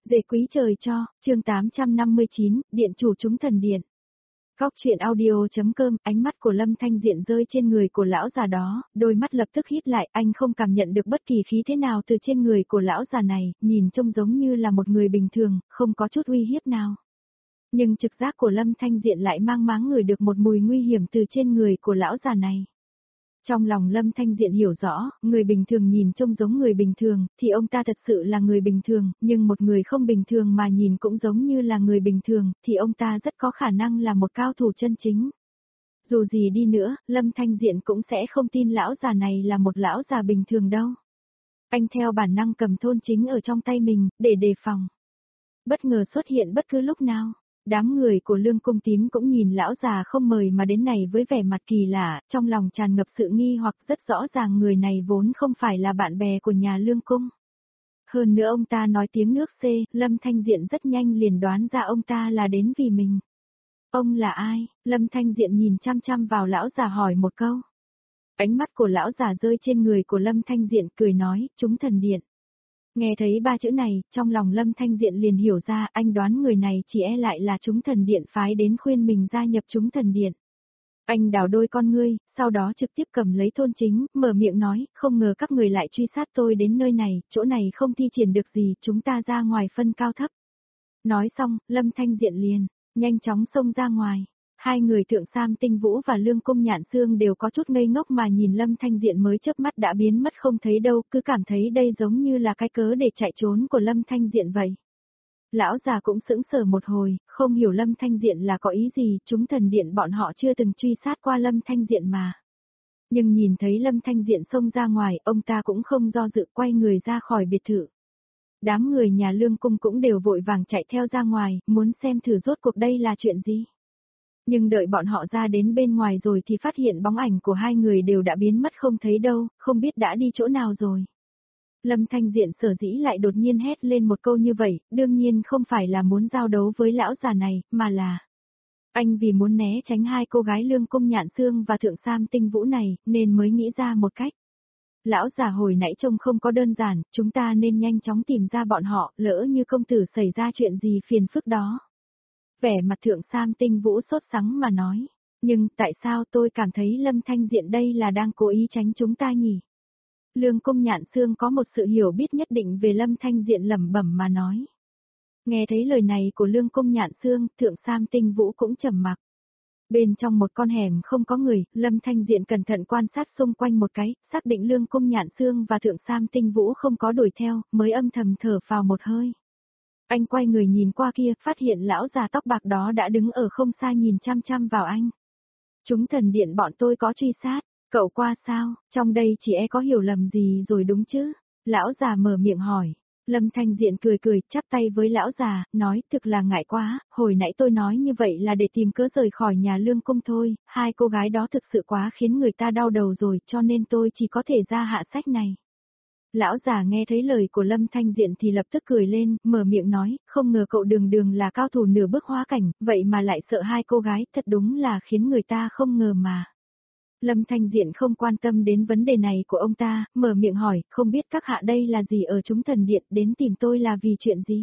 Dề quý trời cho, chương 859, Điện chủ chúng thần điện. Góc truyện audio.com, ánh mắt của Lâm Thanh Diện rơi trên người của lão già đó, đôi mắt lập tức hít lại, anh không cảm nhận được bất kỳ khí thế nào từ trên người của lão già này, nhìn trông giống như là một người bình thường, không có chút uy hiếp nào. Nhưng trực giác của Lâm Thanh Diện lại mang máng ngửi được một mùi nguy hiểm từ trên người của lão già này. Trong lòng Lâm Thanh Diện hiểu rõ, người bình thường nhìn trông giống người bình thường, thì ông ta thật sự là người bình thường, nhưng một người không bình thường mà nhìn cũng giống như là người bình thường, thì ông ta rất có khả năng là một cao thủ chân chính. Dù gì đi nữa, Lâm Thanh Diện cũng sẽ không tin lão già này là một lão già bình thường đâu. Anh theo bản năng cầm thôn chính ở trong tay mình, để đề phòng. Bất ngờ xuất hiện bất cứ lúc nào. Đám người của Lương Cung Tín cũng nhìn lão già không mời mà đến này với vẻ mặt kỳ lạ, trong lòng tràn ngập sự nghi hoặc rất rõ ràng người này vốn không phải là bạn bè của nhà Lương Cung. Hơn nữa ông ta nói tiếng nước C, Lâm Thanh Diện rất nhanh liền đoán ra ông ta là đến vì mình. Ông là ai? Lâm Thanh Diện nhìn chăm chăm vào lão già hỏi một câu. Ánh mắt của lão già rơi trên người của Lâm Thanh Diện cười nói, chúng thần điện. Nghe thấy ba chữ này, trong lòng Lâm Thanh Diện liền hiểu ra anh đoán người này chỉ e lại là chúng thần điện phái đến khuyên mình gia nhập chúng thần điện. Anh đảo đôi con ngươi, sau đó trực tiếp cầm lấy thôn chính, mở miệng nói, không ngờ các người lại truy sát tôi đến nơi này, chỗ này không thi triển được gì, chúng ta ra ngoài phân cao thấp. Nói xong, Lâm Thanh Diện liền, nhanh chóng xông ra ngoài. Hai người Thượng Sam Tinh Vũ và Lương Cung Nhạn Xương đều có chút ngây ngốc mà nhìn Lâm Thanh Diện mới chớp mắt đã biến mất không thấy đâu, cứ cảm thấy đây giống như là cái cớ để chạy trốn của Lâm Thanh Diện vậy. Lão già cũng sững sờ một hồi, không hiểu Lâm Thanh Diện là có ý gì, chúng thần điện bọn họ chưa từng truy sát qua Lâm Thanh Diện mà. Nhưng nhìn thấy Lâm Thanh Diện xông ra ngoài, ông ta cũng không do dự quay người ra khỏi biệt thự. Đám người nhà Lương Cung cũng đều vội vàng chạy theo ra ngoài, muốn xem thử rốt cuộc đây là chuyện gì. Nhưng đợi bọn họ ra đến bên ngoài rồi thì phát hiện bóng ảnh của hai người đều đã biến mất không thấy đâu, không biết đã đi chỗ nào rồi. Lâm Thanh Diện sở dĩ lại đột nhiên hét lên một câu như vậy, đương nhiên không phải là muốn giao đấu với lão già này, mà là anh vì muốn né tránh hai cô gái Lương Cung Nhạn Xương và Thượng Sam Tinh Vũ này, nên mới nghĩ ra một cách. Lão già hồi nãy trông không có đơn giản, chúng ta nên nhanh chóng tìm ra bọn họ, lỡ như công tử xảy ra chuyện gì phiền phức đó. Vẻ mặt Thượng Sam Tinh Vũ sốt sắng mà nói, nhưng tại sao tôi cảm thấy Lâm Thanh Diện đây là đang cố ý tránh chúng ta nhỉ? Lương Cung Nhạn Xương có một sự hiểu biết nhất định về Lâm Thanh Diện lẩm bẩm mà nói. Nghe thấy lời này của Lương Cung Nhạn Xương, Thượng Sam Tinh Vũ cũng trầm mặc. Bên trong một con hẻm không có người, Lâm Thanh Diện cẩn thận quan sát xung quanh một cái, xác định Lương Cung Nhạn Xương và Thượng Sam Tinh Vũ không có đuổi theo, mới âm thầm thở phào một hơi. Anh quay người nhìn qua kia, phát hiện lão già tóc bạc đó đã đứng ở không xa nhìn chăm chăm vào anh. Chúng thần điện bọn tôi có truy sát, cậu qua sao, trong đây chỉ e có hiểu lầm gì rồi đúng chứ? Lão già mở miệng hỏi. Lâm Thanh Diện cười cười, chắp tay với lão già, nói thực là ngại quá, hồi nãy tôi nói như vậy là để tìm cớ rời khỏi nhà Lương Cung thôi, hai cô gái đó thực sự quá khiến người ta đau đầu rồi, cho nên tôi chỉ có thể ra hạ sách này. Lão già nghe thấy lời của Lâm Thanh Diện thì lập tức cười lên, mở miệng nói, không ngờ cậu đường đường là cao thủ nửa bước hóa cảnh, vậy mà lại sợ hai cô gái, thật đúng là khiến người ta không ngờ mà. Lâm Thanh Diện không quan tâm đến vấn đề này của ông ta, mở miệng hỏi, không biết các hạ đây là gì ở chúng thần điện, đến tìm tôi là vì chuyện gì?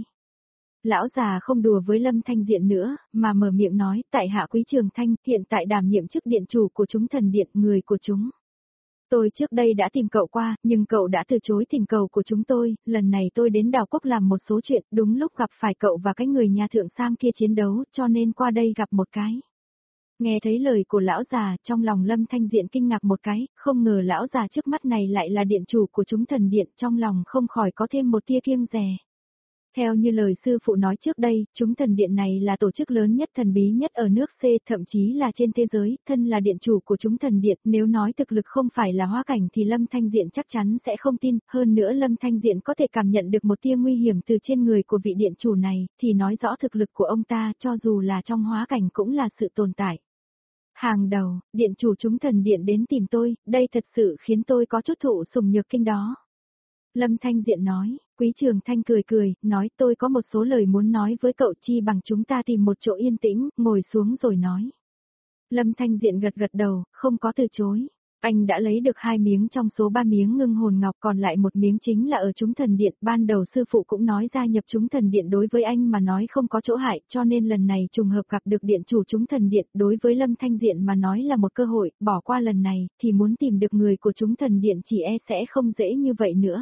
Lão già không đùa với Lâm Thanh Diện nữa, mà mở miệng nói, tại hạ Quý Trường Thanh, hiện tại đảm nhiệm chức điện chủ của chúng thần điện, người của chúng. Tôi trước đây đã tìm cậu qua, nhưng cậu đã từ chối thỉnh cầu của chúng tôi, lần này tôi đến Đào Quốc làm một số chuyện, đúng lúc gặp phải cậu và cái người nhà Thượng Sam kia chiến đấu, cho nên qua đây gặp một cái. Nghe thấy lời của lão già, trong lòng Lâm Thanh Diện kinh ngạc một cái, không ngờ lão già trước mắt này lại là điện chủ của chúng thần điện, trong lòng không khỏi có thêm một tia kiêng dè. Theo như lời sư phụ nói trước đây, chúng thần điện này là tổ chức lớn nhất thần bí nhất ở nước C, thậm chí là trên thế giới, thân là điện chủ của chúng thần điện, nếu nói thực lực không phải là hóa cảnh thì Lâm Thanh Diện chắc chắn sẽ không tin, hơn nữa Lâm Thanh Diện có thể cảm nhận được một tia nguy hiểm từ trên người của vị điện chủ này, thì nói rõ thực lực của ông ta, cho dù là trong hóa cảnh cũng là sự tồn tại. Hàng đầu, điện chủ chúng thần điện đến tìm tôi, đây thật sự khiến tôi có chút thụ sủng nhược kinh đó. Lâm Thanh Diện nói, Quý Trường Thanh cười cười, nói tôi có một số lời muốn nói với cậu, chi bằng chúng ta tìm một chỗ yên tĩnh, ngồi xuống rồi nói. Lâm Thanh Diện gật gật đầu, không có từ chối. Anh đã lấy được 2 miếng trong số 3 miếng ngưng hồn ngọc, còn lại một miếng chính là ở chúng thần điện. Ban đầu sư phụ cũng nói gia nhập chúng thần điện đối với anh mà nói không có chỗ hại, cho nên lần này trùng hợp gặp được điện chủ chúng thần điện, đối với Lâm Thanh Diện mà nói là một cơ hội, bỏ qua lần này, thì muốn tìm được người của chúng thần điện chỉ e sẽ không dễ như vậy nữa.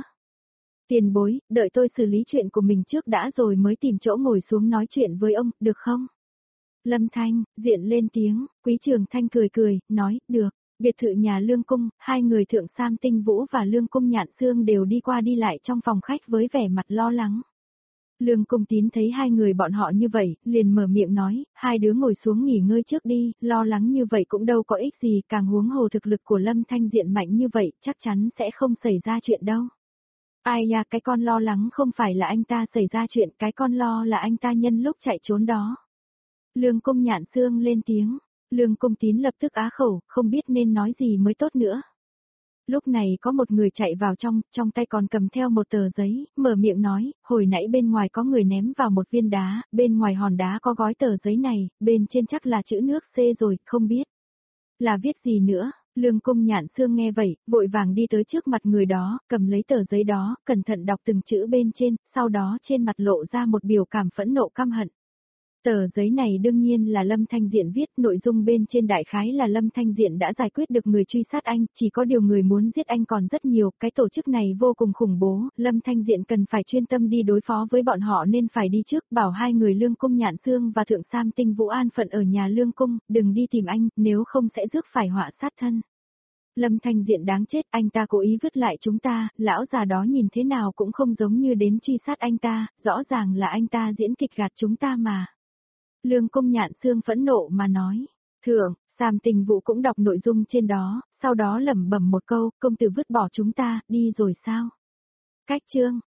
Tiền bối, đợi tôi xử lý chuyện của mình trước đã rồi mới tìm chỗ ngồi xuống nói chuyện với ông, được không? Lâm Thanh Diện lên tiếng, Quý Trường Thanh cười cười, nói, được. Biệt thự nhà Lương Cung, hai người Thượng Sam Tinh Vũ và Lương Cung Nhạn Xương đều đi qua đi lại trong phòng khách với vẻ mặt lo lắng. Lương Cung Tín thấy hai người bọn họ như vậy, liền mở miệng nói, hai đứa ngồi xuống nghỉ ngơi trước đi, lo lắng như vậy cũng đâu có ích gì, càng huống hồ thực lực của Lâm Thanh Diện mạnh như vậy, chắc chắn sẽ không xảy ra chuyện đâu. Ai呀, cái con lo lắng không phải là anh ta xảy ra chuyện, cái con lo là anh ta nhân lúc chạy trốn đó. Lương Cung Nhạn Xương lên tiếng. Lương Cung Tín lập tức á khẩu, không biết nên nói gì mới tốt nữa. Lúc này có một người chạy vào trong tay còn cầm theo một tờ giấy, mở miệng nói, hồi nãy bên ngoài có người ném vào một viên đá, bên ngoài hòn đá có gói tờ giấy này, bên trên chắc là chữ nước C rồi, không biết là viết gì nữa. Lương Cung Nhạn Xương nghe vậy, vội vàng đi tới trước mặt người đó, cầm lấy tờ giấy đó, cẩn thận đọc từng chữ bên trên, sau đó trên mặt lộ ra một biểu cảm phẫn nộ căm hận. Tờ giấy này đương nhiên là Lâm Thanh Diện viết, nội dung bên trên đại khái là Lâm Thanh Diện đã giải quyết được người truy sát anh, chỉ có điều người muốn giết anh còn rất nhiều, cái tổ chức này vô cùng khủng bố, Lâm Thanh Diện cần phải chuyên tâm đi đối phó với bọn họ nên phải đi trước, bảo hai người Lương Cung Nhạn Xương và Thượng Sam Tinh Vũ an phận ở nhà Lương Cung, đừng đi tìm anh, nếu không sẽ rước phải họa sát thân. Lâm Thanh Diện đáng chết, anh ta cố ý vứt lại chúng ta, lão già đó nhìn thế nào cũng không giống như đến truy sát anh ta, rõ ràng là anh ta diễn kịch gạt chúng ta mà. Lương Cung Nhạn Xương phẫn nộ mà nói, Thượng Sam Tinh Vũ cũng đọc nội dung trên đó, sau đó lẩm bẩm một câu, công tử vứt bỏ chúng ta, đi rồi sao? Cách chương